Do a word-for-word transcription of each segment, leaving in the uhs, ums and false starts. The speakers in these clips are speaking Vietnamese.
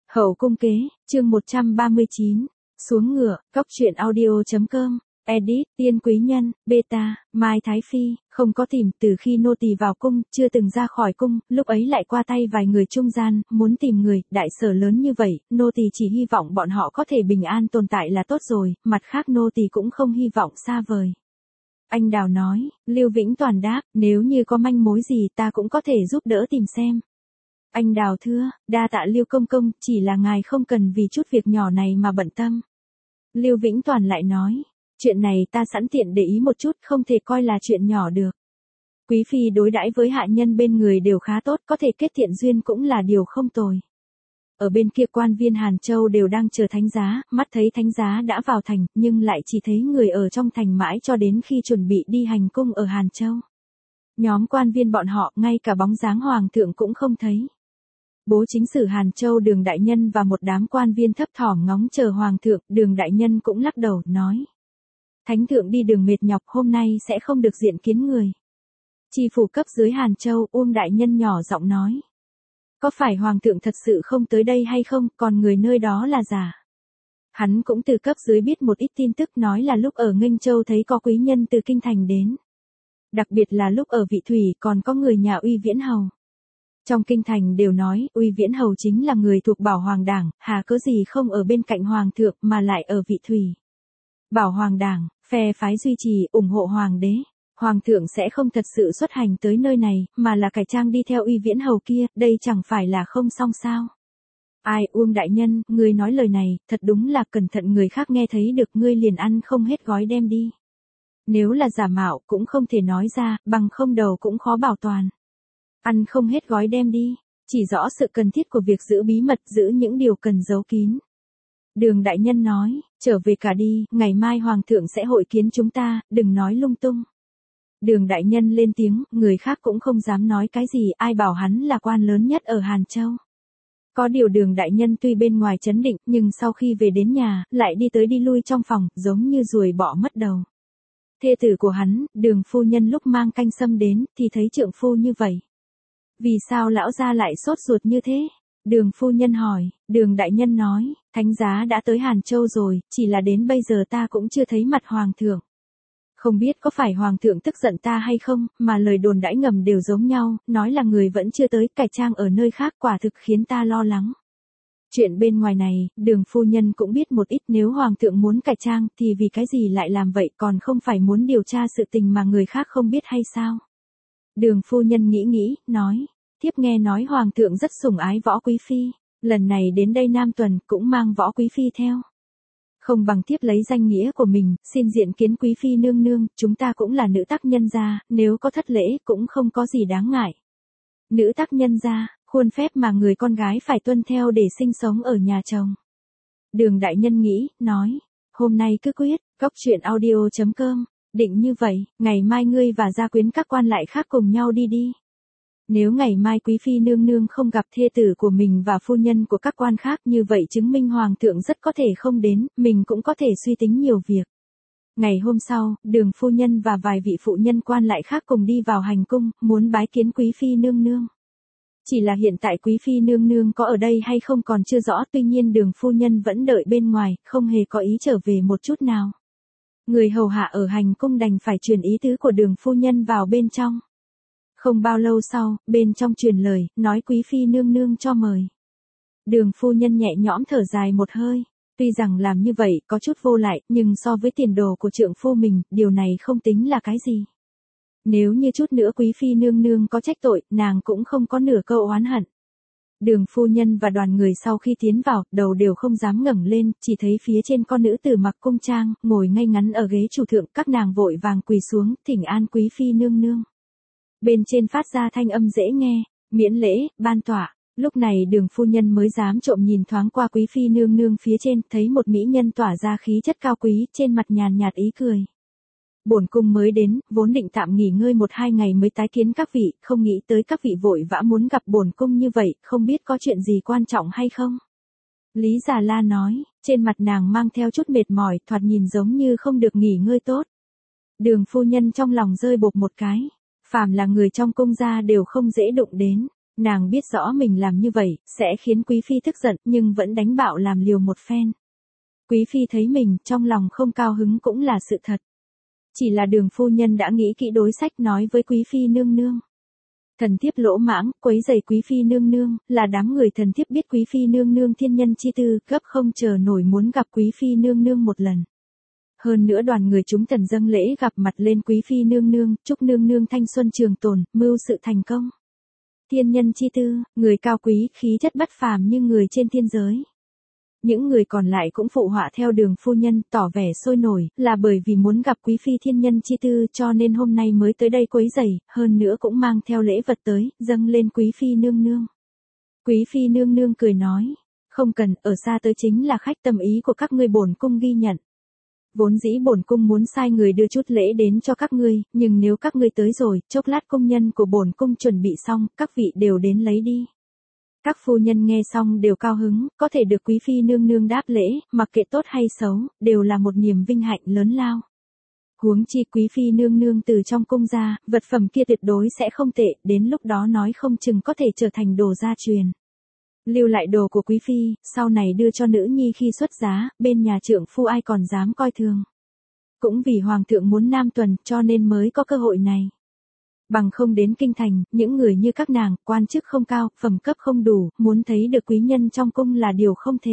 Hậu cung kế, chương một trăm ba mươi chín, xuống ngựa, cóc truyện audio.com, edit, tiên quý nhân, beta, Mai Thái Phi, không có tìm, từ khi nô tỳ vào cung, chưa từng ra khỏi cung, lúc ấy lại qua tay vài người trung gian, muốn tìm người, đại sở lớn như vậy, nô tỳ chỉ hy vọng bọn họ có thể bình an tồn tại là tốt rồi, mặt khác nô tỳ cũng không hy vọng xa vời. Anh Đào nói, Lưu Vĩnh Toàn đáp, nếu như có manh mối gì ta cũng có thể giúp đỡ tìm xem. Anh Đào thưa, đa tạ Lưu công công, chỉ là ngài không cần vì chút việc nhỏ này mà bận tâm. Lưu Vĩnh Toàn lại nói, chuyện này ta sẵn tiện để ý một chút, không thể coi là chuyện nhỏ được. Quý phi đối đãi với hạ nhân bên người đều khá tốt, có thể kết thiện duyên cũng là điều không tồi. Ở bên kia quan viên Hàn Châu đều đang chờ thánh giá, mắt thấy thánh giá đã vào thành, nhưng lại chỉ thấy người ở trong thành mãi cho đến khi chuẩn bị đi hành cung ở Hàn Châu. Nhóm quan viên bọn họ, ngay cả bóng dáng hoàng thượng cũng không thấy. Bố chính sử Hàn Châu Đường đại nhân và một đám quan viên thấp thỏm ngóng chờ hoàng thượng, Đường đại nhân cũng lắc đầu, nói. Thánh thượng đi đường mệt nhọc, hôm nay sẽ không được diện kiến người. Chi phủ cấp dưới Hàn Châu, Uông đại nhân nhỏ giọng nói. Có phải hoàng thượng thật sự không tới đây hay không, còn người nơi đó là giả? Hắn cũng từ cấp dưới biết một ít tin tức, nói là lúc ở Nghênh Châu thấy có quý nhân từ kinh thành đến. Đặc biệt là lúc ở Vị Thủy còn có người nhà Uy Viễn Hầu. Trong kinh thành đều nói, Uy Viễn Hầu chính là người thuộc Bảo Hoàng Đảng, hà cớ gì không ở bên cạnh Hoàng thượng mà lại ở Vị Thủy. Bảo Hoàng Đảng, phe phái duy trì, ủng hộ Hoàng đế. Hoàng thượng sẽ không thật sự xuất hành tới nơi này, mà là cải trang đi theo Uy Viễn Hầu kia, đây chẳng phải là không xong sao. Ai, Uông đại nhân, ngươi nói lời này, thật đúng là cẩn thận người khác nghe thấy được, ngươi liền ăn không hết gói đem đi. Nếu là giả mạo cũng không thể nói ra, bằng không đầu cũng khó bảo toàn. Ăn không hết gói đem đi, chỉ rõ sự cần thiết của việc giữ bí mật, giữ những điều cần giấu kín. Đường đại nhân nói, trở về cả đi, ngày mai hoàng thượng sẽ hội kiến chúng ta, đừng nói lung tung. Đường đại nhân lên tiếng, người khác cũng không dám nói cái gì, ai bảo hắn là quan lớn nhất ở Hàn Châu. Có điều đường đại nhân tuy bên ngoài trấn định, nhưng sau khi về đến nhà, lại đi tới đi lui trong phòng, giống như ruồi bọ mất đầu. Thê tử của hắn, Đường phu nhân lúc mang canh sâm đến, thì thấy trượng phu như vậy. Vì sao lão gia lại sốt ruột như thế? Đường phu nhân hỏi, Đường đại nhân nói, thánh giá đã tới Hàn Châu rồi, chỉ là đến bây giờ ta cũng chưa thấy mặt hoàng thượng. Không biết có phải hoàng thượng tức giận ta hay không, mà lời đồn đãi ngầm đều giống nhau, nói là người vẫn chưa tới, cải trang ở nơi khác, quả thực khiến ta lo lắng. Chuyện bên ngoài này, Đường phu nhân cũng biết một ít, nếu hoàng thượng muốn cải trang thì vì cái gì lại làm vậy, còn không phải muốn điều tra sự tình mà người khác không biết hay sao? Đường phu nhân nghĩ nghĩ, nói, thiếp nghe nói hoàng thượng rất sủng ái Võ Quý Phi, lần này đến đây Nam Tuần cũng mang Võ Quý Phi theo. Không bằng thiếp lấy danh nghĩa của mình, xin diện kiến Quý Phi nương nương, chúng ta cũng là nữ tác nhân gia, nếu có thất lễ cũng không có gì đáng ngại. Nữ tác nhân gia, khuôn phép mà người con gái phải tuân theo để sinh sống ở nhà chồng. Đường đại nhân nghĩ, nói, hôm nay cứ quyết, cóc truyện audio.com, định như vậy, ngày mai ngươi và gia quyến các quan lại khác cùng nhau đi đi. Nếu ngày mai Quý Phi nương nương không gặp thê tử của mình và phu nhân của các quan khác, như vậy chứng minh hoàng thượng rất có thể không đến, mình cũng có thể suy tính nhiều việc. Ngày hôm sau, Đường phu nhân và vài vị phụ nhân quan lại khác cùng đi vào hành cung, muốn bái kiến Quý Phi nương nương. Chỉ là hiện tại Quý Phi nương nương có ở đây hay không còn chưa rõ, tuy nhiên Đường phu nhân vẫn đợi bên ngoài, không hề có ý trở về một chút nào. Người hầu hạ ở hành cung đành phải truyền ý tứ của Đường phu nhân vào bên trong. Không bao lâu sau, bên trong truyền lời, nói Quý Phi nương nương cho mời. Đường phu nhân nhẹ nhõm thở dài một hơi. Tuy rằng làm như vậy có chút vô lại, nhưng so với tiền đồ của trượng phu mình, điều này không tính là cái gì. Nếu như chút nữa Quý Phi nương nương có trách tội, nàng cũng không có nửa câu oán hận. Đường phu nhân và đoàn người sau khi tiến vào, đầu đều không dám ngẩng lên, chỉ thấy phía trên con nữ tử mặc cung trang, ngồi ngay ngắn ở ghế chủ thượng, các nàng vội vàng quỳ xuống, thỉnh an Quý Phi nương nương. Bên trên phát ra thanh âm dễ nghe, miễn lễ, ban tọa. Lúc này Đường phu nhân mới dám trộm nhìn thoáng qua Quý Phi nương nương phía trên, thấy một mỹ nhân tỏa ra khí chất cao quý, trên mặt nhàn nhạt ý cười. Bổn cung mới đến, vốn định tạm nghỉ ngơi một hai ngày mới tái kiến các vị, không nghĩ tới các vị vội vã muốn gặp bổn cung như vậy, không biết có chuyện gì quan trọng hay không? Lý Già La nói, trên mặt nàng mang theo chút mệt mỏi, thoạt nhìn giống như không được nghỉ ngơi tốt. Đường phu nhân trong lòng rơi bột một cái. Phàm là người trong cung gia đều không dễ đụng đến. Nàng biết rõ mình làm như vậy, sẽ khiến Quý Phi tức giận, nhưng vẫn đánh bạo làm liều một phen. Quý Phi thấy mình, trong lòng không cao hứng cũng là sự thật. Chỉ là Đường phu nhân đã nghĩ kỹ đối sách nói với Quý Phi nương nương. Thần thiếp lỗ mãng, quấy rầy Quý Phi nương nương, là đám người thần thiếp biết Quý Phi nương nương thiên nhân chi tư, gấp không chờ nổi muốn gặp Quý Phi nương nương một lần. Hơn nữa đoàn người chúng tần dâng lễ gặp mặt lên Quý Phi nương nương, chúc nương nương thanh xuân trường tồn, mưu sự thành công. Thiên nhân chi tư, người cao quý, khí chất bất phàm như người trên thiên giới. Những người còn lại cũng phụ họa theo Đường phu nhân, tỏ vẻ sôi nổi, là bởi vì muốn gặp Quý Phi thiên nhân chi tư cho nên hôm nay mới tới đây quấy rầy, hơn nữa cũng mang theo lễ vật tới, dâng lên Quý Phi nương nương. Quý Phi nương nương cười nói, không cần, ở xa tới chính là khách tâm ý của các ngươi bổn cung ghi nhận. Vốn dĩ bổn cung muốn sai người đưa chút lễ đến cho các ngươi, nhưng nếu các ngươi tới rồi, chốc lát công nhân của bổn cung chuẩn bị xong, các vị đều đến lấy đi. Các phu nhân nghe xong đều cao hứng, có thể được Quý Phi nương nương đáp lễ, mặc kệ tốt hay xấu, đều là một niềm vinh hạnh lớn lao. Huống chi Quý Phi nương nương từ trong cung ra, vật phẩm kia tuyệt đối sẽ không tệ, đến lúc đó nói không chừng có thể trở thành đồ gia truyền. Lưu lại đồ của Quý Phi, sau này đưa cho nữ nhi khi xuất giá, bên nhà trượng phu ai còn dám coi thường. Cũng vì Hoàng thượng muốn nam tuần cho nên mới có cơ hội này. Bằng không đến kinh thành, những người như các nàng, quan chức không cao, phẩm cấp không đủ, muốn thấy được quý nhân trong cung là điều không thể.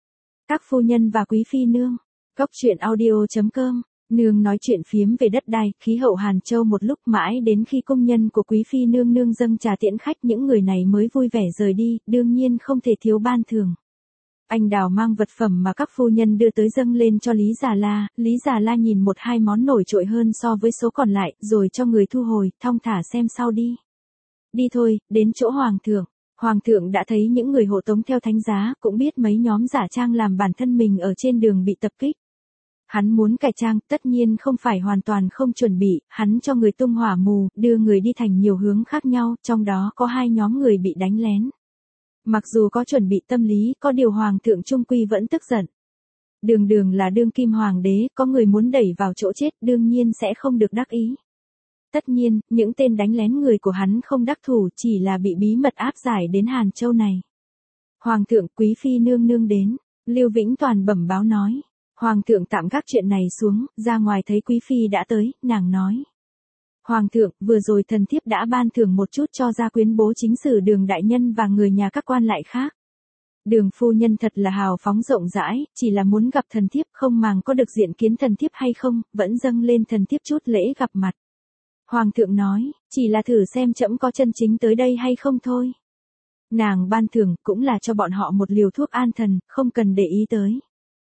Các phu nhân và Quý Phi nương. Góc truyện audio chấm com. Nương nói chuyện phiếm về đất đai, khí hậu Hàn Châu một lúc mãi đến khi công nhân của Quý Phi nương nương dâng trà tiễn khách những người này mới vui vẻ rời đi, đương nhiên không thể thiếu ban thưởng. Anh Đào mang vật phẩm mà các phu nhân đưa tới dâng lên cho Lý Già La, Lý Già La nhìn một hai món nổi trội hơn so với số còn lại, rồi cho người thu hồi, thong thả xem sau đi. Đi thôi, đến chỗ Hoàng thượng. Hoàng thượng đã thấy những người hộ tống theo thánh giá, cũng biết mấy nhóm giả trang làm bản thân mình ở trên đường bị tập kích. Hắn muốn cải trang, tất nhiên không phải hoàn toàn không chuẩn bị, hắn cho người tung hỏa mù, đưa người đi thành nhiều hướng khác nhau, trong đó có hai nhóm người bị đánh lén. Mặc dù có chuẩn bị tâm lý, có điều Hoàng thượng trung quy vẫn tức giận. Đường đường là đương kim hoàng đế, có người muốn đẩy vào chỗ chết, đương nhiên sẽ không được đắc ý. Tất nhiên, những tên đánh lén người của hắn không đắc thủ, chỉ là bị bí mật áp giải đến Hàn Châu này. Hoàng thượng, Quý Phi nương nương đến, Lưu Vĩnh Toàn bẩm báo nói. Hoàng thượng tạm gác chuyện này xuống, ra ngoài thấy Quý Phi đã tới, nàng nói. Hoàng thượng, vừa rồi thần thiếp đã ban thưởng một chút cho gia quyến bố chính sử Đường đại nhân và người nhà các quan lại khác. Đường phu nhân thật là hào phóng rộng rãi, chỉ là muốn gặp thần thiếp không màng có được diện kiến thần thiếp hay không, vẫn dâng lên thần thiếp chút lễ gặp mặt. Hoàng thượng nói, chỉ là thử xem trẫm có chân chính tới đây hay không thôi. Nàng ban thưởng cũng là cho bọn họ một liều thuốc an thần, không cần để ý tới.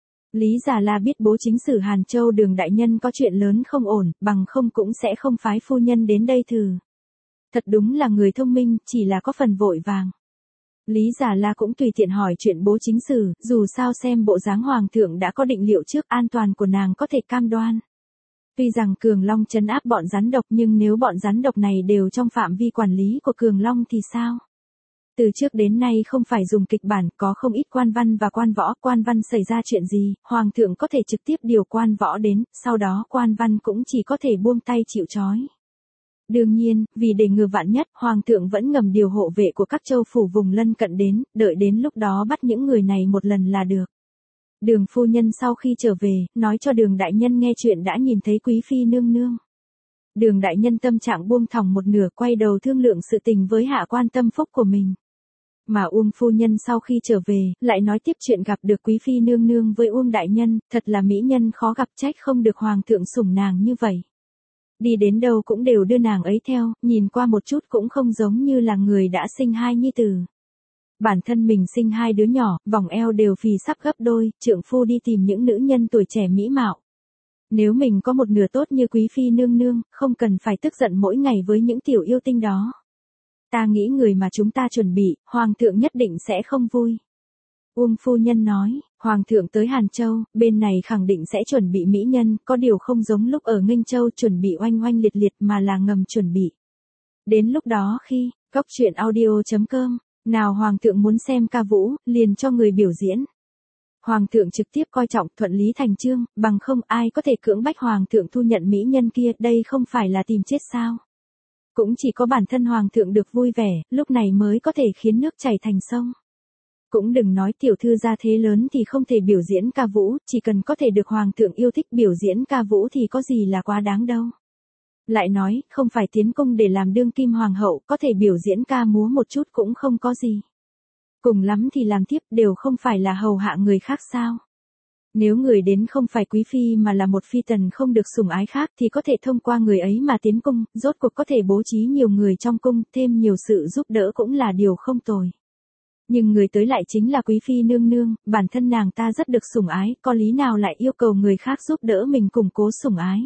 Lý Già La biết bố chính sử Hàn Châu Đường đại nhân có chuyện lớn không ổn, bằng không cũng sẽ không phái phu nhân đến đây thử. Thật đúng là người thông minh, chỉ là có phần vội vàng. Lý Già La cũng tùy tiện hỏi chuyện bố chính sử, dù sao xem bộ dáng hoàng thượng đã có định liệu trước, an toàn của nàng có thể cam đoan. Tuy rằng Cường Long trấn áp bọn rắn độc nhưng nếu bọn rắn độc này đều trong phạm vi quản lý của Cường Long thì sao? Từ trước đến nay không phải dùng kịch bản, có không ít quan văn và quan võ, quan văn xảy ra chuyện gì, hoàng thượng có thể trực tiếp điều quan võ đến, sau đó quan văn cũng chỉ có thể buông tay chịu trói. Đương nhiên, vì để ngừa vạn nhất, hoàng thượng vẫn ngầm điều hộ vệ của các châu phủ vùng lân cận đến, đợi đến lúc đó bắt những người này một lần là được. Đường phu nhân sau khi trở về, nói cho Đường đại nhân nghe chuyện đã nhìn thấy Quý Phi nương nương. Đường đại nhân tâm trạng buông thòng một nửa, quay đầu thương lượng sự tình với hạ quan tâm phúc của mình. Mà Uông phu nhân sau khi trở về, lại nói tiếp chuyện gặp được Quý Phi nương nương với Uông đại nhân, thật là mỹ nhân khó gặp, trách không được hoàng thượng sủng nàng như vậy. Đi đến đâu cũng đều đưa nàng ấy theo, nhìn qua một chút cũng không giống như là người đã sinh hai nhi tử. Bản thân mình sinh hai đứa nhỏ, vòng eo đều phì sắp gấp đôi, trượng phu đi tìm những nữ nhân tuổi trẻ mỹ mạo. Nếu mình có một nửa tốt như Quý Phi nương nương, không cần phải tức giận mỗi ngày với những tiểu yêu tinh đó. Ta nghĩ người mà chúng ta chuẩn bị, hoàng thượng nhất định sẽ không vui. Uông phu nhân nói, hoàng thượng tới Hàn Châu, bên này khẳng định sẽ chuẩn bị mỹ nhân, có điều không giống lúc ở Nghênh Châu chuẩn bị oanh oanh liệt liệt mà là ngầm chuẩn bị. Đến lúc đó khi, góc truyện audio chấm com, nào hoàng thượng muốn xem ca vũ, liền cho người biểu diễn. Hoàng thượng trực tiếp coi trọng thuận lý thành chương, bằng không ai có thể cưỡng bách hoàng thượng thu nhận mỹ nhân kia, đây không phải là tìm chết sao. Cũng chỉ có bản thân hoàng thượng được vui vẻ, lúc này mới có thể khiến nước chảy thành sông. Cũng đừng nói tiểu thư gia thế lớn thì không thể biểu diễn ca vũ, chỉ cần có thể được hoàng thượng yêu thích biểu diễn ca vũ thì có gì là quá đáng đâu. Lại nói, không phải tiến cung để làm đương kim hoàng hậu, có thể biểu diễn ca múa một chút cũng không có gì. Cùng lắm thì làm tiếp, đều không phải là hầu hạ người khác sao. Nếu người đến không phải quý phi mà là một phi tần không được sủng ái khác thì có thể thông qua người ấy mà tiến cung, rốt cuộc có thể bố trí nhiều người trong cung, thêm nhiều sự giúp đỡ cũng là điều không tồi. Nhưng người tới lại chính là quý phi nương nương, bản thân nàng ta rất được sủng ái, có lý nào lại yêu cầu người khác giúp đỡ mình củng cố sủng ái.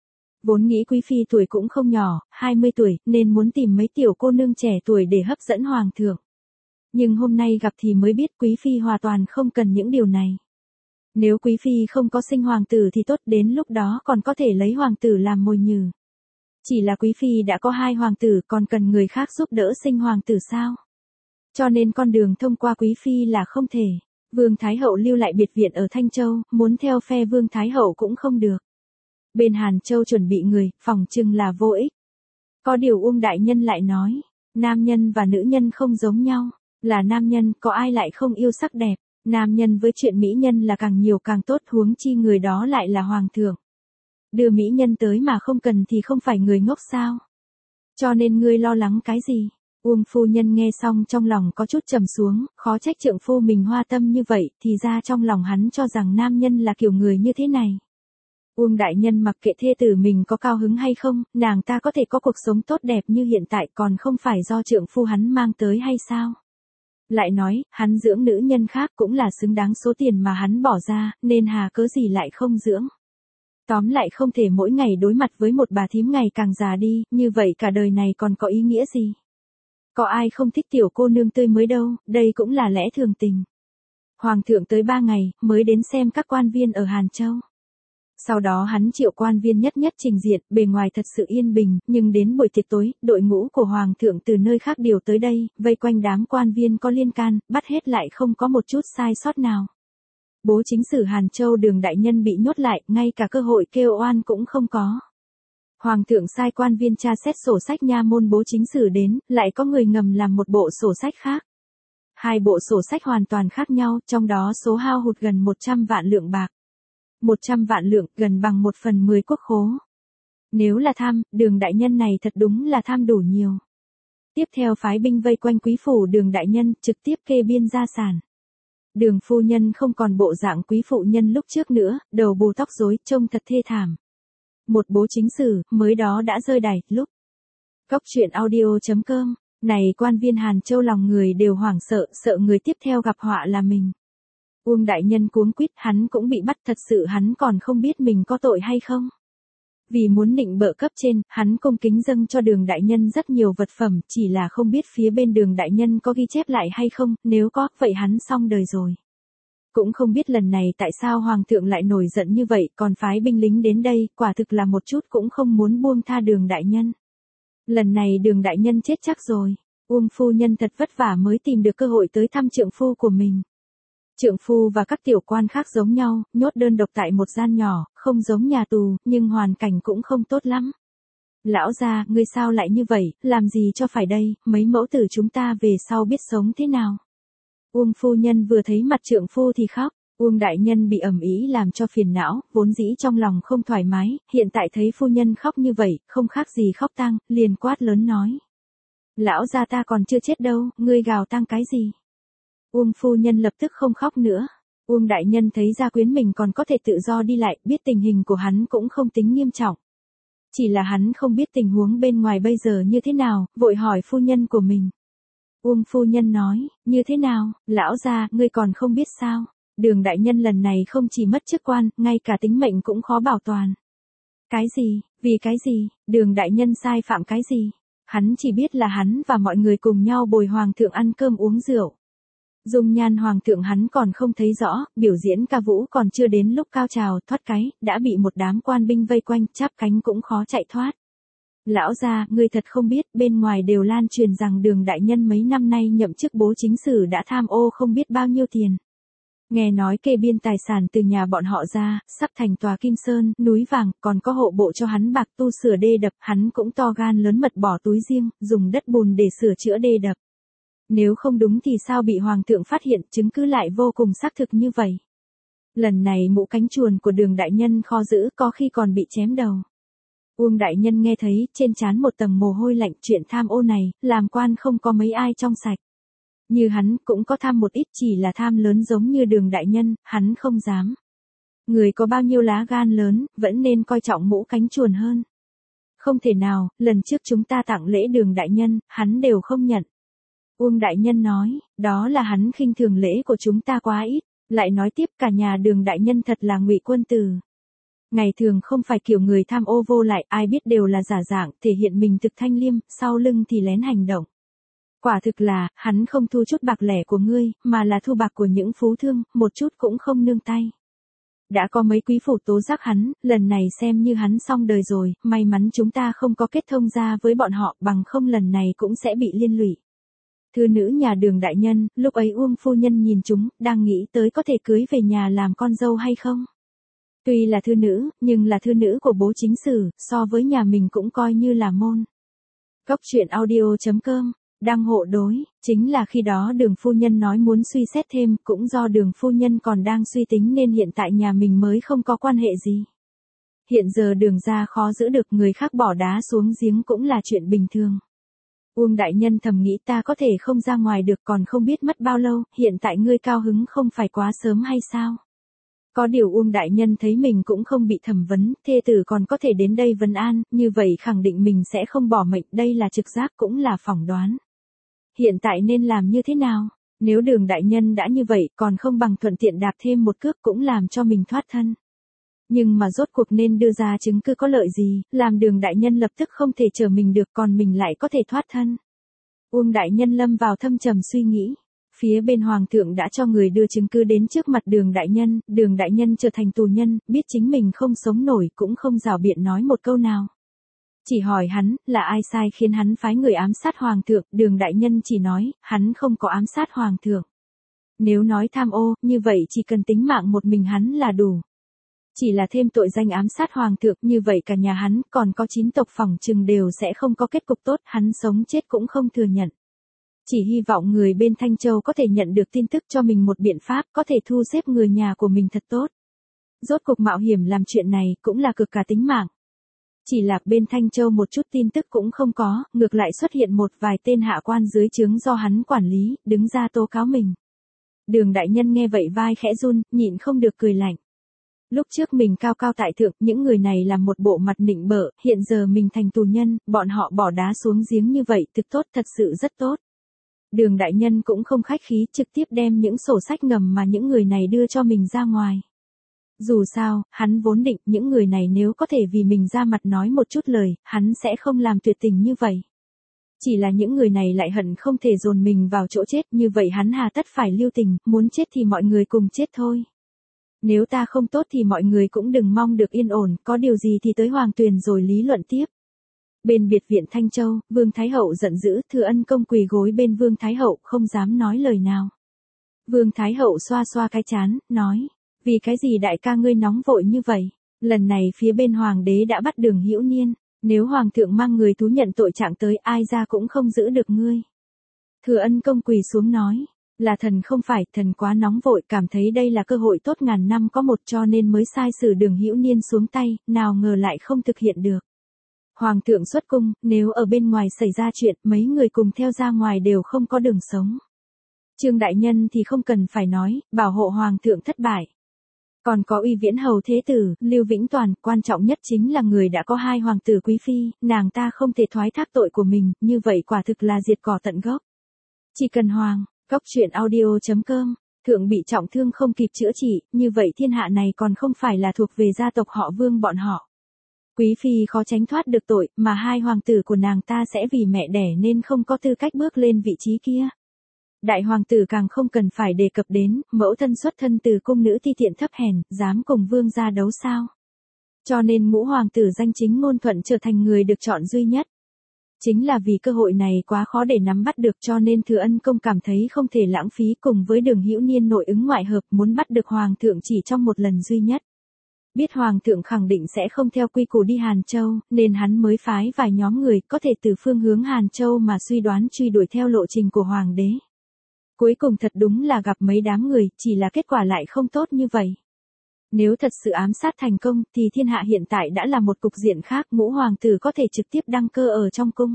Vốn nghĩ quý phi tuổi cũng không nhỏ, hai mươi tuổi, nên muốn tìm mấy tiểu cô nương trẻ tuổi để hấp dẫn hoàng thượng. Nhưng hôm nay gặp thì mới biết quý phi hoàn toàn không cần những điều này. Nếu quý phi không có sinh hoàng tử thì tốt, đến lúc đó còn có thể lấy hoàng tử làm mồi nhử. Chỉ là quý phi đã có hai hoàng tử, còn cần người khác giúp đỡ sinh hoàng tử sao? Cho nên con đường thông qua quý phi là không thể. Vương Thái Hậu lưu lại biệt viện ở Thanh Châu, muốn theo phe Vương Thái Hậu cũng không được. Bên Hàn Châu chuẩn bị người, phòng chừng là vô ích. Có điều Uông đại nhân lại nói, nam nhân và nữ nhân không giống nhau, là nam nhân có ai lại không yêu sắc đẹp, nam nhân với chuyện mỹ nhân là càng nhiều càng tốt, huống chi người đó lại là hoàng thượng. Đưa mỹ nhân tới mà không cần thì không phải người ngốc sao? Cho nên ngươi lo lắng cái gì? Uông phu nhân nghe xong trong lòng có chút trầm xuống, khó trách trượng phu mình hoa tâm như vậy, thì ra trong lòng hắn cho rằng nam nhân là kiểu người như thế này. Uông đại nhân mặc kệ thê tử mình có cao hứng hay không, nàng ta có thể có cuộc sống tốt đẹp như hiện tại còn không phải do trượng phu hắn mang tới hay sao? Lại nói, hắn dưỡng nữ nhân khác cũng là xứng đáng số tiền mà hắn bỏ ra, nên hà cớ gì lại không dưỡng. Tóm lại không thể mỗi ngày đối mặt với một bà thím ngày càng già đi, như vậy cả đời này còn có ý nghĩa gì? Có ai không thích tiểu cô nương tươi mới đâu, đây cũng là lẽ thường tình. Hoàng thượng tới ba ngày, mới đến xem các quan viên ở Hàn Châu. Sau đó hắn triệu quan viên nhất nhất trình diện, bề ngoài thật sự yên bình, nhưng đến buổi tiệc tối, đội ngũ của Hoàng thượng từ nơi khác điều tới đây, vây quanh đám quan viên có liên can, bắt hết lại không có một chút sai sót nào. Bố chính sử Hàn Châu Đường đại nhân bị nhốt lại, ngay cả cơ hội kêu oan cũng không có. Hoàng thượng sai quan viên tra xét sổ sách nha môn bố chính sử đến, lại có người ngầm làm một bộ sổ sách khác. Hai bộ sổ sách hoàn toàn khác nhau, trong đó số hao hụt gần một trăm vạn lượng bạc. một trăm vạn lượng, gần bằng một phần mười quốc khố. Nếu là tham, Đường đại nhân này thật đúng là tham đủ nhiều. Tiếp theo phái binh vây quanh quý phủ Đường đại nhân, trực tiếp kê biên gia sản. Đường phu nhân không còn bộ dạng quý phụ nhân lúc trước nữa, đầu bù tóc rối, trông thật thê thảm. Một bố chính sử, mới đó đã rơi đài, lúc. Cóc truyện audio chấm com, này quan viên Hàn Châu lòng người đều hoảng sợ, sợ người tiếp theo gặp họa là mình. Uông đại nhân cuống quýt, hắn cũng bị bắt, thật sự hắn còn không biết mình có tội hay không. Vì muốn nịnh bợ cấp trên, hắn cung kính dâng cho Đường đại nhân rất nhiều vật phẩm, chỉ là không biết phía bên Đường đại nhân có ghi chép lại hay không, nếu có, vậy hắn xong đời rồi. Cũng không biết lần này tại sao Hoàng thượng lại nổi giận như vậy, còn phái binh lính đến đây, quả thực là một chút cũng không muốn buông tha Đường đại nhân. Lần này Đường đại nhân chết chắc rồi, Uông phu nhân thật vất vả mới tìm được cơ hội tới thăm trượng phu của mình. Trượng phu và các tiểu quan khác giống nhau, nhốt đơn độc tại một gian nhỏ, không giống nhà tù, nhưng hoàn cảnh cũng không tốt lắm. Lão gia, ngươi sao lại như vậy, làm gì cho phải đây, mấy mẫu tử chúng ta về sau biết sống thế nào. Uông phu nhân vừa thấy mặt trượng phu thì khóc, Uông đại nhân bị ầm ĩ làm cho phiền não, vốn dĩ trong lòng không thoải mái, hiện tại thấy phu nhân khóc như vậy, không khác gì khóc tang, liền quát lớn nói. Lão gia ta còn chưa chết đâu, ngươi gào tang cái gì. Uông phu nhân lập tức không khóc nữa. Uông đại nhân thấy gia quyến mình còn có thể tự do đi lại, biết tình hình của hắn cũng không tính nghiêm trọng. Chỉ là hắn không biết tình huống bên ngoài bây giờ như thế nào, vội hỏi phu nhân của mình. Uông phu nhân nói, như thế nào, lão gia, ngươi còn không biết sao. Đường đại nhân lần này không chỉ mất chức quan, ngay cả tính mệnh cũng khó bảo toàn. Cái gì, vì cái gì, Đường đại nhân sai phạm cái gì. Hắn chỉ biết là hắn và mọi người cùng nhau bồi hoàng thượng ăn cơm uống rượu. Dung nhan hoàng thượng hắn còn không thấy rõ, biểu diễn ca vũ còn chưa đến lúc cao trào, thoát cái, đã bị một đám quan binh vây quanh, chắp cánh cũng khó chạy thoát. Lão gia, ngươi thật không biết, bên ngoài đều lan truyền rằng Đường đại nhân mấy năm nay nhậm chức bố chính sử đã tham ô không biết bao nhiêu tiền. Nghe nói kê biên tài sản từ nhà bọn họ ra, sắp thành tòa Kim Sơn, núi vàng, còn có hộ bộ cho hắn bạc tu sửa đê đập, hắn cũng to gan lớn mật bỏ túi riêng, dùng đất bùn để sửa chữa đê đập. Nếu không đúng thì sao bị hoàng thượng phát hiện, chứng cứ lại vô cùng xác thực như vậy. Lần này mũ cánh chuồn của Đường đại nhân khó giữ, có khi còn bị chém đầu. Uông đại nhân nghe thấy, trên trán một tầng mồ hôi lạnh, chuyện tham ô này, làm quan không có mấy ai trong sạch. Như hắn, cũng có tham một ít, chỉ là tham lớn giống như Đường đại nhân, hắn không dám. Người có bao nhiêu lá gan lớn, vẫn nên coi trọng mũ cánh chuồn hơn. Không thể nào, lần trước chúng ta tặng lễ Đường đại nhân, hắn đều không nhận. Uông đại nhân nói, đó là hắn khinh thường lễ của chúng ta quá ít, lại nói tiếp cả nhà Đường đại nhân thật là ngụy quân tử. Ngày thường không phải kiểu người tham ô vô lại, ai biết đều là giả dạng, thể hiện mình thực thanh liêm, sau lưng thì lén hành động. Quả thực là, hắn không thu chút bạc lẻ của ngươi, mà là thu bạc của những phú thương, một chút cũng không nương tay. Đã có mấy quý phủ tố giác hắn, lần này xem như hắn xong đời rồi, may mắn chúng ta không có kết thông ra với bọn họ, bằng không lần này cũng sẽ bị liên lụy. Thư nữ nhà Đường đại nhân, lúc ấy Uông phu nhân nhìn chúng, đang nghĩ tới có thể cưới về nhà làm con dâu hay không. Tuy là thư nữ, nhưng là thư nữ của bố chính sử, so với nhà mình cũng coi như là môn. Góc truyện audio chấm com, đang hộ đối, chính là khi đó Đường phu nhân nói muốn suy xét thêm, cũng do Đường phu nhân còn đang suy tính nên hiện tại nhà mình mới không có quan hệ gì. Hiện giờ Đường gia khó giữ được, người khác bỏ đá xuống giếng cũng là chuyện bình thường. Uông đại nhân thầm nghĩ ta có thể không ra ngoài được, còn không biết mất bao lâu, hiện tại ngươi cao hứng không phải quá sớm hay sao? Có điều Uông đại nhân thấy mình cũng không bị thẩm vấn, thê tử còn có thể đến đây vấn an, như vậy khẳng định mình sẽ không bỏ mệnh, đây là trực giác cũng là phỏng đoán. Hiện tại nên làm như thế nào? Nếu Đường đại nhân đã như vậy, còn không bằng thuận tiện đạp thêm một cước cũng làm cho mình thoát thân. Nhưng mà rốt cuộc nên đưa ra chứng cứ có lợi gì, làm Đường đại nhân lập tức không thể chờ mình được, còn mình lại có thể thoát thân. Uông đại nhân lâm vào thâm trầm suy nghĩ. Phía bên hoàng thượng đã cho người đưa chứng cứ đến trước mặt Đường đại nhân, Đường đại nhân trở thành tù nhân, biết chính mình không sống nổi, cũng không rảo biện nói một câu nào. Chỉ hỏi hắn, là ai sai khiến hắn phái người ám sát hoàng thượng, Đường đại nhân chỉ nói, hắn không có ám sát hoàng thượng. Nếu nói tham ô, như vậy chỉ cần tính mạng một mình hắn là đủ. Chỉ là thêm tội danh ám sát hoàng thượng, như vậy cả nhà hắn, còn có chín tộc phỏng chừng đều sẽ không có kết cục tốt, hắn sống chết cũng không thừa nhận. Chỉ hy vọng người bên Thanh Châu có thể nhận được tin tức cho mình một biện pháp, có thể thu xếp người nhà của mình thật tốt. Rốt cuộc mạo hiểm làm chuyện này, cũng là cực cả tính mạng. Chỉ là bên Thanh Châu một chút tin tức cũng không có, ngược lại xuất hiện một vài tên hạ quan dưới trướng do hắn quản lý, đứng ra tố cáo mình. Đường đại nhân nghe vậy vai khẽ run, nhịn không được cười lạnh. Lúc trước mình cao cao tại thượng, những người này làm một bộ mặt nịnh bợ, hiện giờ mình thành tù nhân, bọn họ bỏ đá xuống giếng như vậy, thực tốt, thật sự rất tốt. Đường đại nhân cũng không khách khí, trực tiếp đem những sổ sách ngầm mà những người này đưa cho mình ra ngoài. Dù sao, hắn vốn định những người này nếu có thể vì mình ra mặt nói một chút lời, hắn sẽ không làm tuyệt tình như vậy. Chỉ là những người này lại hận không thể dồn mình vào chỗ chết, như vậy hắn hà tất phải lưu tình, muốn chết thì mọi người cùng chết thôi. Nếu ta không tốt thì mọi người cũng đừng mong được yên ổn, có điều gì thì tới Hoàng Tuyền rồi lý luận tiếp. Bên biệt viện Thanh Châu, Vương Thái Hậu giận dữ, Thừa Ân Công quỳ gối bên Vương Thái Hậu, không dám nói lời nào. Vương Thái Hậu xoa xoa cái chán, nói, vì cái gì đại ca ngươi nóng vội như vậy? Lần này phía bên Hoàng đế đã bắt Đường Hữu Niên, nếu Hoàng thượng mang người thú nhận tội trạng tới, ai ra cũng không giữ được ngươi. Thừa Ân Công quỳ xuống nói, là thần không phải, thần quá nóng vội, cảm thấy đây là cơ hội tốt ngàn năm có một cho nên mới sai sử Đường Hữu Niên xuống tay, nào ngờ lại không thực hiện được. Hoàng thượng xuất cung, nếu ở bên ngoài xảy ra chuyện, mấy người cùng theo ra ngoài đều không có đường sống. Trương đại nhân thì không cần phải nói, bảo hộ hoàng thượng thất bại. Còn có Uy Viễn hầu thế tử, Lưu Vĩnh Toàn, quan trọng nhất chính là người đã có hai hoàng tử quý phi, nàng ta không thể thoái thác tội của mình, như vậy quả thực là diệt cỏ tận gốc. Chỉ cần hoàng, góc truyện audio chấm com, thượng bị trọng thương không kịp chữa trị, như vậy thiên hạ này còn không phải là thuộc về gia tộc họ Vương bọn họ. Quý phi khó tránh thoát được tội, mà hai hoàng tử của nàng ta sẽ vì mẹ đẻ nên không có tư cách bước lên vị trí kia. Đại hoàng tử càng không cần phải đề cập đến, mẫu thân xuất thân từ cung nữ ti tiện thấp hèn, dám cùng vương gia đấu sao. Cho nên ngũ hoàng tử danh chính ngôn thuận trở thành người được chọn duy nhất. Chính là vì cơ hội này quá khó để nắm bắt được cho nên Thừa Ân Công cảm thấy không thể lãng phí, cùng với Đường Hữu Niên nội ứng ngoại hợp muốn bắt được Hoàng thượng chỉ trong một lần duy nhất. Biết Hoàng thượng khẳng định sẽ không theo quy củ đi Hàn Châu, nên hắn mới phái vài nhóm người có thể từ phương hướng Hàn Châu mà suy đoán truy đuổi theo lộ trình của Hoàng đế. Cuối cùng thật đúng là gặp mấy đám người, chỉ là kết quả lại không tốt như vậy. Nếu thật sự ám sát thành công thì thiên hạ hiện tại đã là một cục diện khác, Ngũ Hoàng tử có thể trực tiếp đăng cơ ở trong cung.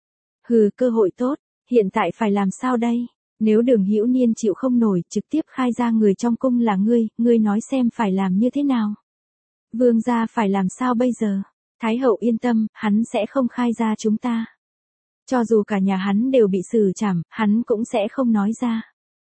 Hừ, cơ hội tốt, hiện tại phải làm sao đây? Nếu Đường Hữu Niên chịu không nổi trực tiếp khai ra người trong cung là ngươi, ngươi nói xem phải làm như thế nào? Vương gia phải làm sao bây giờ? Thái hậu yên tâm, hắn sẽ không khai ra chúng ta. Cho dù cả nhà hắn đều bị xử trảm, hắn cũng sẽ không nói ra.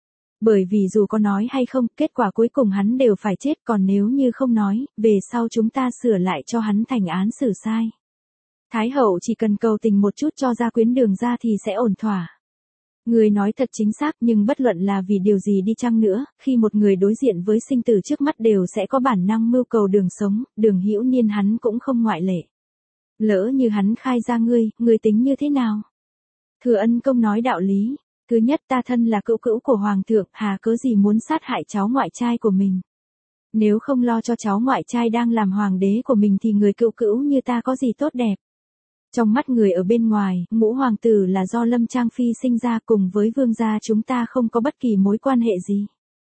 Bởi vì dù có nói hay không, kết quả cuối cùng hắn đều phải chết, còn nếu như không nói, về sau chúng ta sửa lại cho hắn thành án xử sai. Thái hậu chỉ cần cầu tình một chút cho gia quyến Đường ra thì sẽ ổn thỏa. Người nói thật chính xác, nhưng bất luận là vì điều gì đi chăng nữa, khi một người đối diện với sinh tử trước mắt đều sẽ có bản năng mưu cầu đường sống, Đường Hữu Niên hắn cũng không ngoại lệ. Lỡ như hắn khai ra ngươi, ngươi tính như thế nào? Thừa Ân Công nói đạo lý. Thứ nhất, ta thân là cữu cữu của Hoàng thượng, hà cớ gì muốn sát hại cháu ngoại trai của mình. Nếu không lo cho cháu ngoại trai đang làm hoàng đế của mình thì người cữu cữu như ta có gì tốt đẹp. Trong mắt người ở bên ngoài, Ngũ Hoàng tử là do Lâm Trang Phi sinh ra, cùng với vương gia chúng ta không có bất kỳ mối quan hệ gì.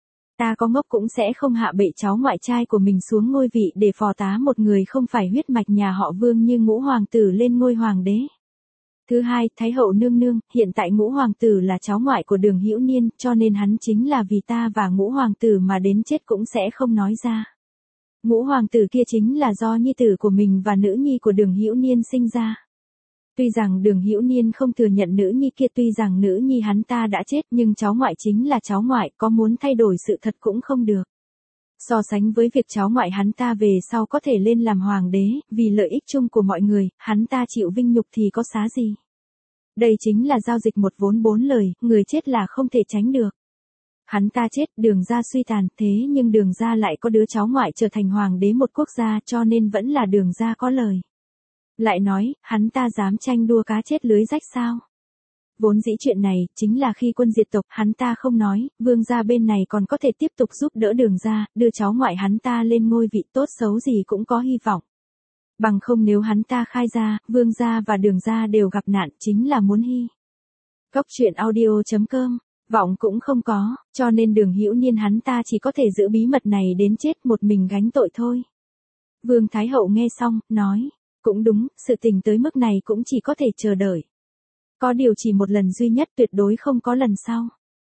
Ta có ngốc cũng sẽ không hạ bệ cháu ngoại trai của mình xuống ngôi vị để phò tá một người không phải huyết mạch nhà họ Vương như Ngũ Hoàng tử lên ngôi hoàng đế. Thứ hai, Thái hậu nương nương, hiện tại Ngũ Hoàng tử là cháu ngoại của Đường Hữu Niên, cho nên hắn chính là vì ta và Ngũ Hoàng tử mà đến chết cũng sẽ không nói ra. Ngũ Hoàng tử kia chính là do nhi tử của mình và nữ nhi của Đường Hữu Niên sinh ra. Tuy rằng Đường Hữu Niên không thừa nhận nữ nhi kia, tuy rằng nữ nhi hắn ta đã chết, nhưng cháu ngoại chính là cháu ngoại, có muốn thay đổi sự thật cũng không được. So sánh với việc cháu ngoại hắn ta về sau có thể lên làm hoàng đế, vì lợi ích chung của mọi người, hắn ta chịu vinh nhục thì có xá gì. Đây chính là giao dịch một vốn bốn lời, người chết là không thể tránh được. Hắn ta chết, Đường gia suy tàn, thế nhưng Đường gia lại có đứa cháu ngoại trở thành hoàng đế một quốc gia, cho nên vẫn là Đường gia có lời. Lại nói, hắn ta dám tranh đua cá chết lưới rách sao? Vốn dĩ chuyện này, chính là khi quân diệt tộc, hắn ta không nói, vương gia bên này còn có thể tiếp tục giúp đỡ Đường gia, đưa cháu ngoại hắn ta lên ngôi vị, tốt xấu gì cũng có hy vọng. Bằng không nếu hắn ta khai ra, vương gia và Đường gia đều gặp nạn, chính là muốn hy. Góc truyện audio chấm com, vọng cũng không có, cho nên Đường Hữu Niên hắn ta chỉ có thể giữ bí mật này đến chết, một mình gánh tội thôi. Vương Thái hậu nghe xong, nói, cũng đúng, sự tình tới mức này cũng chỉ có thể chờ đợi. Có điều chỉ một lần duy nhất, tuyệt đối không có lần sau.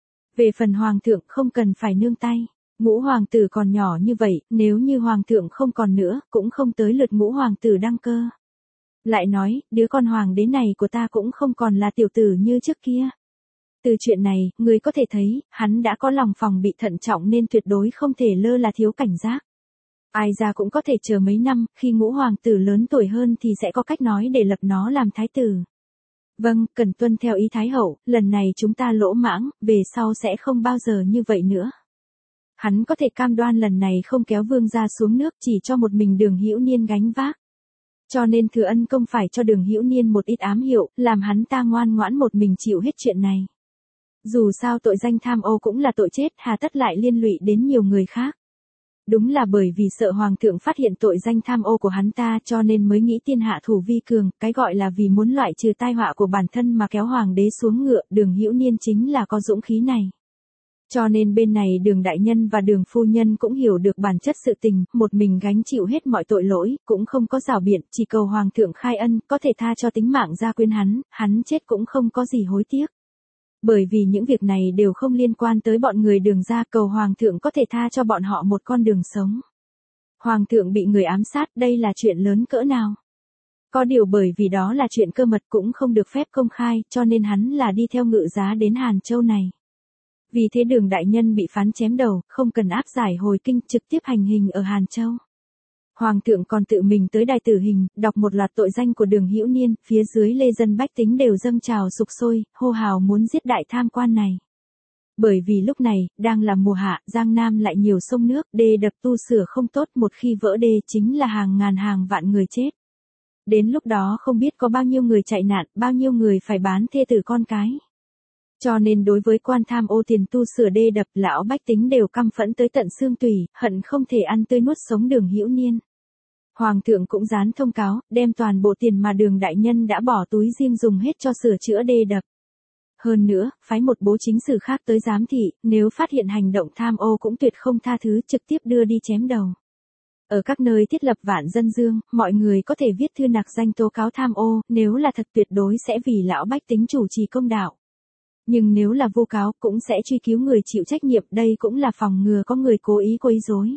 Về phần Hoàng thượng không cần phải nương tay. Ngũ Hoàng tử còn nhỏ như vậy, nếu như Hoàng thượng không còn nữa, cũng không tới lượt Ngũ Hoàng tử đăng cơ. Lại nói, đứa con hoàng đế này của ta cũng không còn là tiểu tử như trước kia. Từ chuyện này, người có thể thấy, hắn đã có lòng phòng bị thận trọng nên tuyệt đối không thể lơ là thiếu cảnh giác. Ai ra cũng có thể chờ mấy năm, khi Ngũ Hoàng tử lớn tuổi hơn thì sẽ có cách nói để lập nó làm thái tử. Vâng, cần tuân theo ý Thái hậu, lần này chúng ta lỗ mãng, về sau sẽ không bao giờ như vậy nữa. Hắn có thể cam đoan lần này không kéo vương gia xuống nước, chỉ cho một mình Đường Hữu Niên gánh vác. Cho nên Thừa Ân Công phải cho Đường Hữu Niên một ít ám hiệu, làm hắn ta ngoan ngoãn một mình chịu hết chuyện này. Dù sao tội danh tham ô cũng là tội chết, hà tất lại liên lụy đến nhiều người khác. Đúng là bởi vì sợ Hoàng thượng phát hiện tội danh tham ô của hắn ta cho nên mới nghĩ tiên hạ thủ vi cường, cái gọi là vì muốn loại trừ tai họa của bản thân mà kéo Hoàng đế xuống ngựa, Đường Hữu Niên chính là có dũng khí này. Cho nên bên này Đường đại nhân và Đường phu nhân cũng hiểu được bản chất sự tình, một mình gánh chịu hết mọi tội lỗi, cũng không có rào biện, chỉ cầu Hoàng thượng khai ân, có thể tha cho tính mạng gia quyến hắn, hắn chết cũng không có gì hối tiếc. Bởi vì những việc này đều không liên quan tới bọn người Đường gia, cầu Hoàng thượng có thể tha cho bọn họ một con đường sống. Hoàng thượng bị người ám sát, đây là chuyện lớn cỡ nào? Có điều bởi vì đó là chuyện cơ mật cũng không được phép công khai, cho nên hắn là đi theo ngự giá đến Hàn Châu này. Vì thế Đường đại nhân bị phán chém đầu, không cần áp giải hồi kinh, trực tiếp hành hình ở Hàn Châu. Hoàng thượng còn tự mình tới đài tử hình, đọc một loạt tội danh của Đường Hữu Niên, phía dưới lê dân bách tính đều dâng trào sục sôi, hô hào muốn giết đại tham quan này. Bởi vì lúc này, đang là mùa hạ, Giang Nam lại nhiều sông nước, đê đập tu sửa không tốt, một khi vỡ đê chính là hàng ngàn hàng vạn người chết. Đến lúc đó không biết có bao nhiêu người chạy nạn, bao nhiêu người phải bán thê tử con cái. Cho nên đối với quan tham ô tiền tu sửa đê đập, lão bách tính đều căm phẫn tới tận xương tủy, hận không thể ăn tươi nuốt sống Đường Hữu Niên. Hoàng thượng cũng dán thông cáo, đem toàn bộ tiền mà Đường đại nhân đã bỏ túi riêng dùng hết cho sửa chữa đê đập. Hơn nữa, phái một bố chính sử khác tới giám thị, nếu phát hiện hành động tham ô cũng tuyệt không tha thứ, trực tiếp đưa đi chém đầu. Ở các nơi thiết lập vạn dân dương, mọi người có thể viết thư nặc danh tố cáo tham ô, nếu là thật tuyệt đối sẽ vì lão bách tính chủ trì công đạo. Nhưng nếu là vô cáo cũng sẽ truy cứu người chịu trách nhiệm, đây cũng là phòng ngừa có người cố ý quấy rối.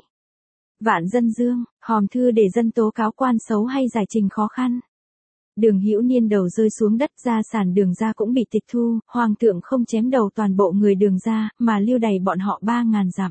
Vạn dân dương, hòm thư để dân tố cáo quan xấu hay giải trình khó khăn. Đường Hữu Niên đầu rơi xuống đất, gia sản Đường gia cũng bị tịch thu, hoàng thượng không chém đầu toàn bộ người Đường gia, mà lưu đày bọn họ ba ngàn dặm.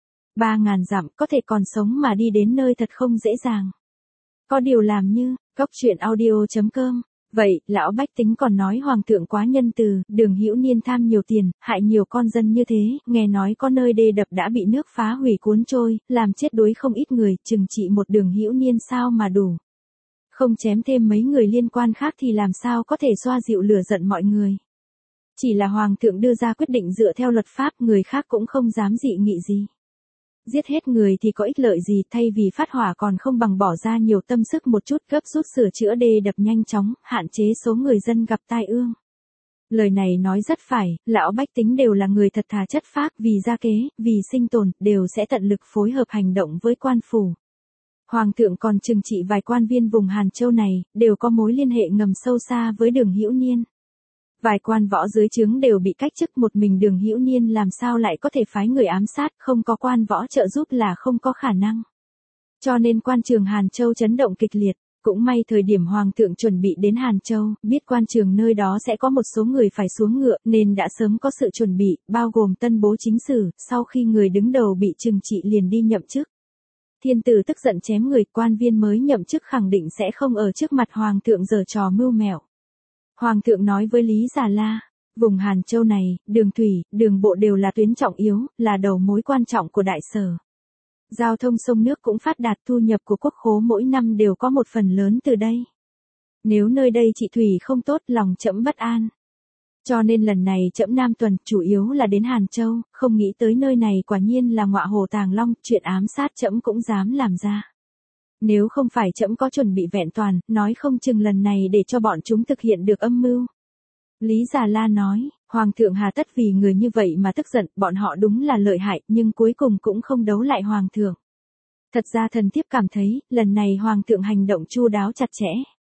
Ba ngàn dặm có thể còn sống mà đi đến nơi thật không dễ dàng. Có điều làm như, cóc truyện audio chấm com. Vậy, lão bách tính còn nói hoàng thượng quá nhân từ, Đường Hữu Niên tham nhiều tiền, hại nhiều con dân như thế, nghe nói có nơi đê đập đã bị nước phá hủy cuốn trôi, làm chết đuối không ít người, chừng trị một Đường Hữu Niên sao mà đủ. Không chém thêm mấy người liên quan khác thì làm sao có thể xoa dịu lửa giận mọi người. Chỉ là hoàng thượng đưa ra quyết định dựa theo luật pháp, người khác cũng không dám dị nghị gì. Giết hết người thì có ích lợi gì, thay vì phát hỏa còn không bằng bỏ ra nhiều tâm sức một chút gấp rút sửa chữa đê đập nhanh chóng, hạn chế số người dân gặp tai ương. Lời này nói rất phải, lão bách tính đều là người thật thà chất phác, vì gia kế, vì sinh tồn, đều sẽ tận lực phối hợp hành động với quan phủ. Hoàng thượng còn trừng trị vài quan viên vùng Hàn Châu này, đều có mối liên hệ ngầm sâu xa với Đường Hữu Niên. Vài quan võ dưới trướng đều bị cách chức, một mình Đường Hữu Niên làm sao lại có thể phái người ám sát, không có quan võ trợ giúp là không có khả năng. Cho nên quan trường Hàn Châu chấn động kịch liệt, cũng may thời điểm hoàng thượng chuẩn bị đến Hàn Châu, biết quan trường nơi đó sẽ có một số người phải xuống ngựa, nên đã sớm có sự chuẩn bị, bao gồm tân bố chính sử, sau khi người đứng đầu bị trừng trị liền đi nhậm chức. Thiên tử tức giận chém người, quan viên mới nhậm chức khẳng định sẽ không ở trước mặt hoàng thượng giở trò mưu mẹo. Hoàng thượng nói với Lý Già La, vùng Hàn Châu này, đường thủy, đường bộ đều là tuyến trọng yếu, là đầu mối quan trọng của đại sở. Giao thông sông nước cũng phát đạt, thu nhập của quốc khố mỗi năm đều có một phần lớn từ đây. Nếu nơi đây trị thủy không tốt, lòng trẫm bất an. Cho nên lần này trẫm Nam tuần, chủ yếu là đến Hàn Châu, không nghĩ tới nơi này quả nhiên là ngọa hổ tàng long, chuyện ám sát trẫm cũng dám làm ra. Nếu không phải trẫm có chuẩn bị vẹn toàn, nói không chừng lần này để cho bọn chúng thực hiện được âm mưu. Lý Già La nói, hoàng thượng hà tất vì người như vậy mà tức giận, bọn họ đúng là lợi hại, nhưng cuối cùng cũng không đấu lại hoàng thượng. Thật ra thần thiếp cảm thấy, lần này hoàng thượng hành động chu đáo chặt chẽ.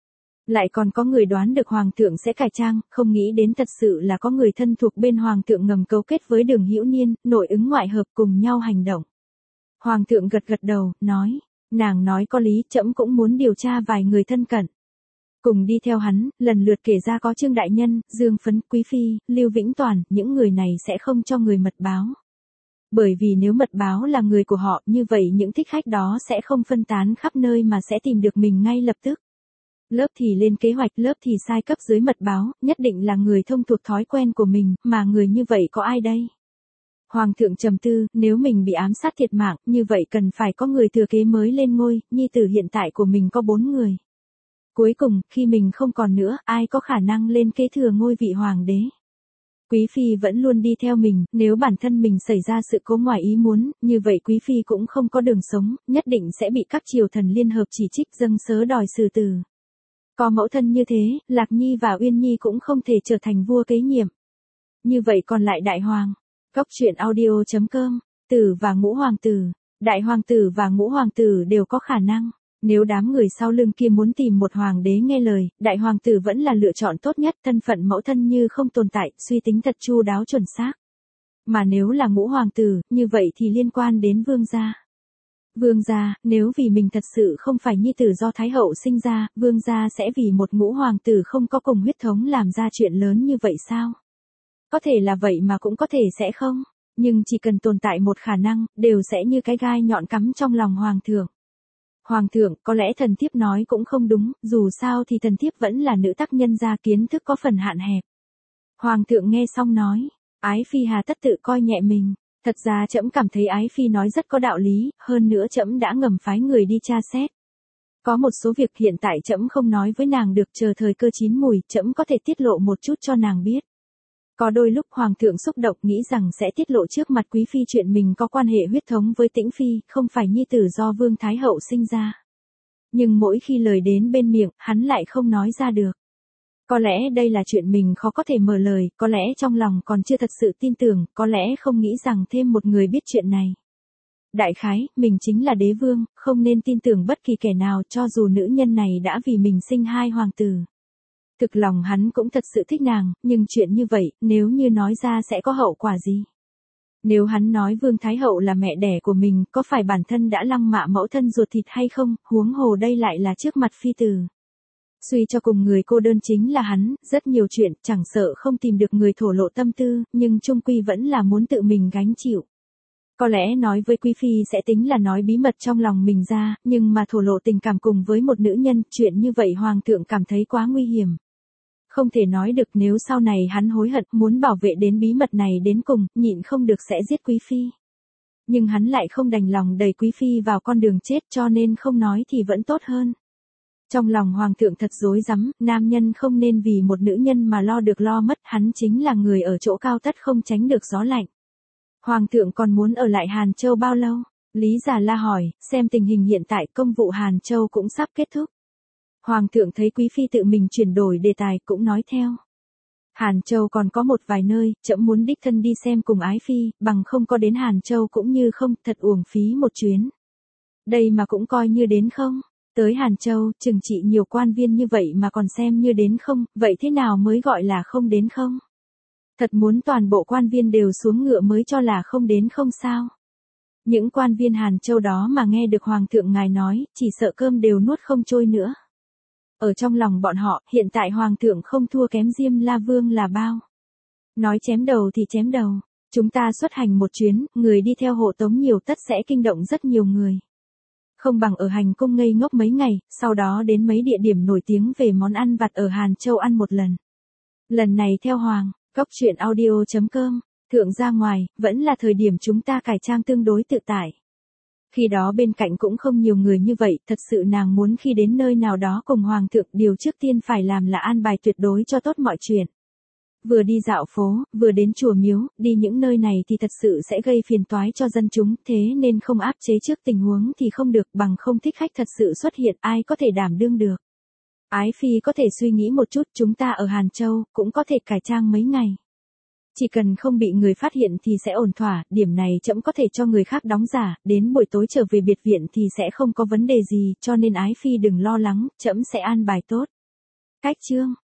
Lại còn có người đoán được hoàng thượng sẽ cải trang, không nghĩ đến thật sự là có người thân thuộc bên hoàng thượng ngầm cấu kết với Đường Hữu Niên, nội ứng ngoại hợp cùng nhau hành động. Hoàng thượng gật gật đầu, nói, nàng nói có lý, trẫm cũng muốn điều tra vài người thân cận. Cùng đi theo hắn, lần lượt kể ra có Trương Đại Nhân, Dương Phấn, Quý Phi, Lưu Vĩnh Toàn, những người này sẽ không cho người mật báo. Bởi vì nếu mật báo là người của họ, như vậy những thích khách đó sẽ không phân tán khắp nơi mà sẽ tìm được mình ngay lập tức. Lớp thì lên kế hoạch, lớp thì sai cấp dưới mật báo, nhất định là người thông thuộc thói quen của mình, mà người như vậy có ai đây? Hoàng thượng trầm tư, nếu mình bị ám sát thiệt mạng, như vậy cần phải có người thừa kế mới lên ngôi, nhi tử hiện tại của mình có bốn người. Cuối cùng, khi mình không còn nữa, ai có khả năng lên kế thừa ngôi vị hoàng đế? Quý Phi vẫn luôn đi theo mình, nếu bản thân mình xảy ra sự cố ngoài ý muốn, như vậy Quý Phi cũng không có đường sống, nhất định sẽ bị các triều thần liên hợp chỉ trích dâng sớ đòi xử tử. Có mẫu thân như thế, Lạc Nhi và Uyên Nhi cũng không thể trở thành vua kế nhiệm. Như vậy còn lại đại hoàng. Cóc truyện audio chấm com, tử và ngũ hoàng tử, đại hoàng tử và ngũ hoàng tử đều có khả năng. Nếu đám người sau lưng kia muốn tìm một hoàng đế nghe lời, đại hoàng tử vẫn là lựa chọn tốt nhất, thân phận mẫu thân như không tồn tại, suy tính thật chu đáo chuẩn xác. Mà nếu là ngũ hoàng tử, như vậy thì liên quan đến vương gia. Vương gia, nếu vì mình thật sự không phải nhi tử do Thái hậu sinh ra, vương gia sẽ vì một ngũ hoàng tử không có cùng huyết thống làm ra chuyện lớn như vậy sao? Có thể là vậy mà cũng có thể sẽ không, nhưng chỉ cần tồn tại một khả năng, đều sẽ như cái gai nhọn cắm trong lòng hoàng thượng. Hoàng thượng, có lẽ thần thiếp nói cũng không đúng, dù sao thì thần thiếp vẫn là nữ tác nhân gia, kiến thức có phần hạn hẹp. Hoàng thượng nghe xong nói, Ái Phi hà tất tự coi nhẹ mình, thật ra trẫm cảm thấy Ái Phi nói rất có đạo lý, hơn nữa trẫm đã ngầm phái người đi tra xét. Có một số việc hiện tại trẫm không nói với nàng được, chờ thời cơ chín mùi, trẫm có thể tiết lộ một chút cho nàng biết. Có đôi lúc hoàng thượng xúc động nghĩ rằng sẽ tiết lộ trước mặt quý phi chuyện mình có quan hệ huyết thống với Tĩnh phi, không phải nhi tử do Vương Thái hậu sinh ra. Nhưng mỗi khi lời đến bên miệng, hắn lại không nói ra được. Có lẽ đây là chuyện mình khó có thể mở lời, có lẽ trong lòng còn chưa thật sự tin tưởng, có lẽ không nghĩ rằng thêm một người biết chuyện này. Đại khái, mình chính là đế vương, không nên tin tưởng bất kỳ kẻ nào cho dù nữ nhân này đã vì mình sinh hai hoàng tử. Thực lòng hắn cũng thật sự thích nàng, nhưng chuyện như vậy, nếu như nói ra sẽ có hậu quả gì? Nếu hắn nói Vương Thái hậu là mẹ đẻ của mình, có phải bản thân đã lăng mạ mẫu thân ruột thịt hay không, huống hồ đây lại là trước mặt phi tử. Suy cho cùng người cô đơn chính là hắn, rất nhiều chuyện, chẳng sợ không tìm được người thổ lộ tâm tư, nhưng chung quy vẫn là muốn tự mình gánh chịu. Có lẽ nói với quý phi sẽ tính là nói bí mật trong lòng mình ra, nhưng mà thổ lộ tình cảm cùng với một nữ nhân, chuyện như vậy hoàng thượng cảm thấy quá nguy hiểm. Không thể nói được, nếu sau này hắn hối hận muốn bảo vệ đến bí mật này đến cùng, nhịn không được sẽ giết quý phi. Nhưng hắn lại không đành lòng đẩy quý phi vào con đường chết, cho nên không nói thì vẫn tốt hơn. Trong lòng hoàng thượng thật rối rắm, nam nhân không nên vì một nữ nhân mà lo được lo mất, hắn chính là người ở chỗ cao tất không tránh được gió lạnh. Hoàng thượng còn muốn ở lại Hàn Châu bao lâu? Lý Già La hỏi, xem tình hình hiện tại công vụ Hàn Châu cũng sắp kết thúc. Hoàng thượng thấy quý phi tự mình chuyển đổi đề tài cũng nói theo. Hàn Châu còn có một vài nơi, trẫm muốn đích thân đi xem cùng ái phi, bằng không có đến Hàn Châu cũng như không, thật uổng phí một chuyến. Đây mà cũng coi như đến không? Tới Hàn Châu, trừng trị nhiều quan viên như vậy mà còn xem như đến không, vậy thế nào mới gọi là không đến không? Thật muốn toàn bộ quan viên đều xuống ngựa mới cho là không đến không sao? Những quan viên Hàn Châu đó mà nghe được Hoàng thượng ngài nói, chỉ sợ cơm đều nuốt không trôi nữa. Ở trong lòng bọn họ, hiện tại Hoàng thượng không thua kém Diêm La Vương là bao. Nói chém đầu thì chém đầu, chúng ta xuất hành một chuyến, người đi theo hộ tống nhiều tất sẽ kinh động rất nhiều người. Không bằng ở hành cung ngây ngốc mấy ngày, sau đó đến mấy địa điểm nổi tiếng về món ăn vặt ở Hàn Châu ăn một lần. Lần này theo Hoàng, Góc Chuyện Audio chấm com, thượng ra ngoài, vẫn là thời điểm chúng ta cải trang tương đối tự tại. Khi đó bên cạnh cũng không nhiều người như vậy, thật sự nàng muốn khi đến nơi nào đó cùng Hoàng thượng, điều trước tiên phải làm là an bài tuyệt đối cho tốt mọi chuyện. Vừa đi dạo phố, vừa đến chùa miếu, đi những nơi này thì thật sự sẽ gây phiền toái cho dân chúng, thế nên không áp chế trước tình huống thì không được, bằng không thích khách thật sự xuất hiện, ai có thể đảm đương được. Ái phi có thể suy nghĩ một chút, chúng ta ở Hàn Châu, cũng có thể cải trang mấy ngày. Chỉ cần không bị người phát hiện thì sẽ ổn thỏa, điểm này trẫm có thể cho người khác đóng giả, đến buổi tối trở về biệt viện thì sẽ không có vấn đề gì, cho nên ái phi đừng lo lắng, trẫm sẽ an bài tốt. Cách chương